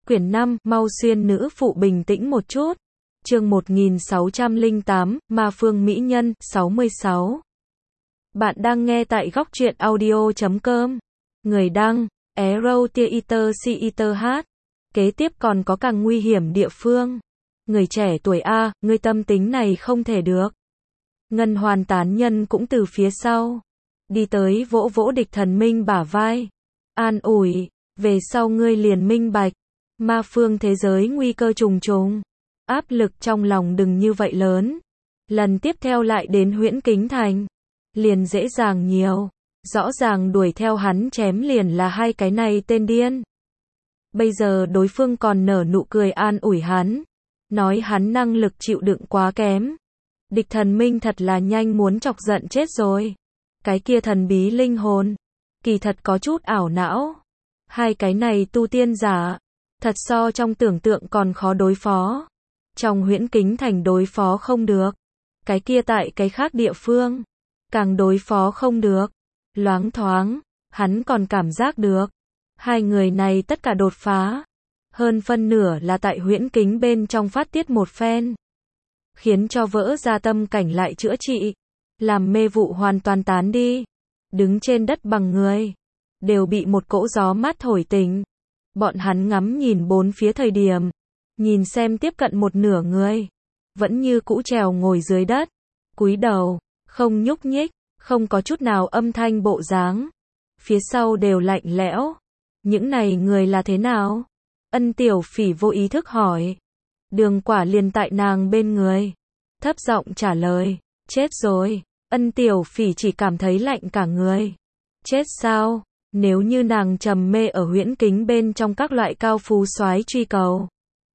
Quyển 5, mau xuyên nữ phụ bình tĩnh một chút. Chương 1608, Ma Phương Mỹ Nhân, 66. Bạn đang nghe tại góc truyện audio.com. Người đăng, Arrow Theater CETH. Kế tiếp còn có càng nguy hiểm địa phương. Người trẻ tuổi A, ngươi tâm tính này không thể được. Ngân Hoàn tán nhân cũng từ phía sau. Đi tới vỗ vỗ địch thần minh bả vai. An ủi, về sau ngươi liền minh bạch. Ma phương thế giới nguy cơ trùng trùng. Áp lực trong lòng đừng như vậy lớn. Lần tiếp theo lại đến Huyễn Kính Thành. Liền dễ dàng nhiều. Rõ ràng đuổi theo hắn chém liền là hai cái này tên điên. Bây giờ đối phương còn nở nụ cười an ủi hắn. Nói hắn năng lực chịu đựng quá kém. Địch thần minh thật là nhanh muốn chọc giận chết rồi. Cái kia thần bí linh hồn. Kỳ thật có chút ảo não. Hai cái này tu tiên giả. Thật so trong tưởng tượng còn khó đối phó. Trong Huyễn Kính Thành đối phó không được. Cái kia tại cái khác địa phương. Càng đối phó không được. Loáng thoáng. Hắn còn cảm giác được. Hai người này tất cả đột phá. Hơn phân nửa là tại huyễn kính bên trong phát tiết một phen. Khiến cho vỡ ra tâm cảnh lại chữa trị. Làm mê vụ hoàn toàn tán đi. Đứng trên đất bằng người. Đều bị một cỗ gió mát thổi tỉnh. Bọn hắn ngắm nhìn bốn phía thời điểm. Nhìn xem tiếp cận một nửa người. Vẫn như cũ trèo ngồi dưới đất. Cúi đầu. Không nhúc nhích. Không có chút nào âm thanh bộ dáng. Phía sau đều lạnh lẽo. Những này người là thế nào? Ân Tiểu Phỉ vô ý thức hỏi. Đường Quả liền tại nàng bên người. Thấp giọng trả lời. Chết rồi. Ân Tiểu Phỉ chỉ cảm thấy lạnh cả người. Chết sao? Nếu như nàng trầm mê ở huyễn kính bên trong các loại cao phú soái truy cầu.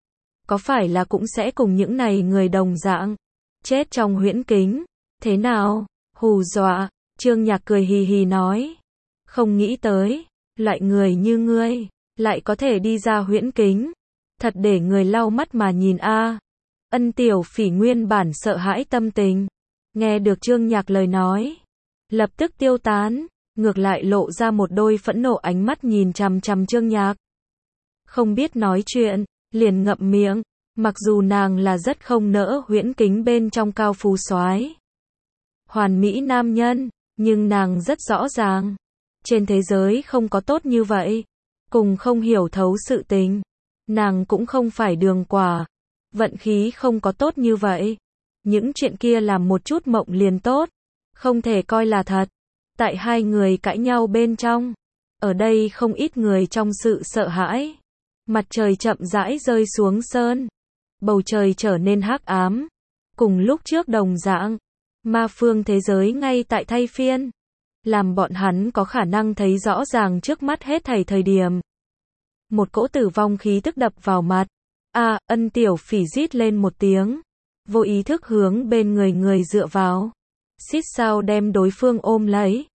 Có phải là cũng sẽ cùng những này người đồng dạng. Chết trong huyễn kính. Thế nào? Hù dọa. Trương Nhạc cười hì hì nói. Không nghĩ tới. Loại người như ngươi. Lại có thể đi ra huyễn kính. Thật để người lau mắt mà nhìn a. Ân Tiểu Phỉ nguyên bản sợ hãi tâm tình. Nghe được Trương Nhạc lời nói. Lập tức tiêu tán. Ngược lại lộ ra một đôi phẫn nộ ánh mắt nhìn chằm chằm Trương Nhạc. Không biết nói chuyện. Liền ngậm miệng. Mặc dù nàng là rất không nỡ huyễn kính bên trong cao phú soái. Hoàn mỹ nam nhân. Nhưng nàng rất rõ ràng. Trên thế giới không có tốt như vậy. Cùng không hiểu thấu sự tình. Nàng cũng không phải Đường Quả. Vận khí không có tốt như vậy. Những chuyện kia làm một chút mộng liền tốt. Không thể coi là thật. Tại hai người cãi nhau bên trong. Ở đây không ít người trong sự sợ hãi. Mặt trời chậm rãi rơi xuống sơn. Bầu trời trở nên hắc ám. Cùng lúc trước đồng dạng. Ma phương thế giới ngay tại thay phiên. Làm bọn hắn có khả năng thấy rõ ràng trước mắt hết thảy thời điểm. Một cỗ tử vong khí tức đập vào mặt. Ân Tiểu Phỉ rít lên một tiếng. Vô ý thức hướng bên người dựa vào. Xít sao đem đối phương ôm lấy.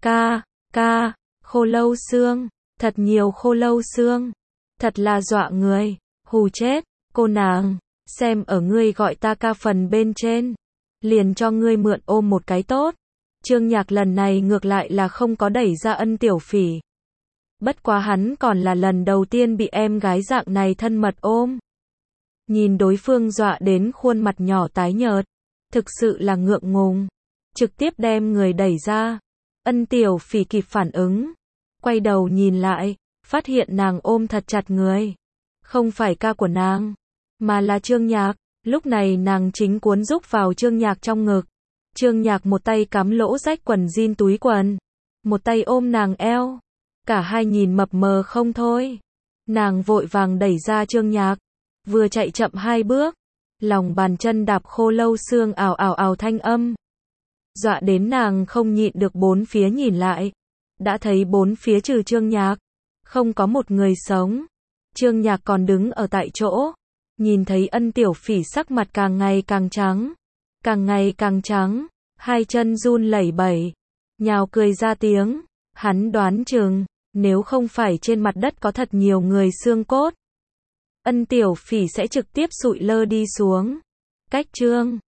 Khô lâu xương. Thật nhiều khô lâu xương. Thật là dọa người. Hù chết. Cô nàng. Xem ở ngươi gọi ta ca phần bên trên. Liền cho ngươi mượn ôm một cái tốt. Trương Nhạc lần này ngược lại là không có đẩy ra Ân Tiểu Phỉ. Bất quá hắn còn là lần đầu tiên bị em gái dạng này thân mật ôm. Nhìn đối phương dọa đến khuôn mặt nhỏ tái nhợt. Thực sự là ngượng ngùng. Trực tiếp đem người đẩy ra. Ân Tiểu Phỉ kịp phản ứng. Quay đầu nhìn lại. Phát hiện nàng ôm thật chặt người. Không phải ca của nàng. Mà là Trương Nhạc. Lúc này nàng chính cuốn rúc vào Trương Nhạc trong ngực. Trương Nhạc một tay cắm lỗ rách quần jean túi quần. Một tay ôm nàng eo. Cả hai nhìn mập mờ không thôi. Nàng vội vàng đẩy ra Trương Nhạc. Vừa chạy chậm hai bước. Lòng bàn chân đạp khô lâu xương ào ào ào thanh âm. Dọa đến nàng không nhịn được bốn phía nhìn lại. Đã thấy bốn phía trừ Trương Nhạc. Không có một người sống. Trương Nhạc còn đứng ở tại chỗ. Nhìn thấy Ân Tiểu Phỉ sắc mặt càng ngày càng trắng. Càng ngày càng trắng. Hai chân run lẩy bẩy. Nhào cười ra tiếng. Hắn đoán chừng. Nếu không phải trên mặt đất có thật nhiều người xương cốt. Ân Tiểu Phỉ sẽ trực tiếp sụi lơ đi xuống. Cách chương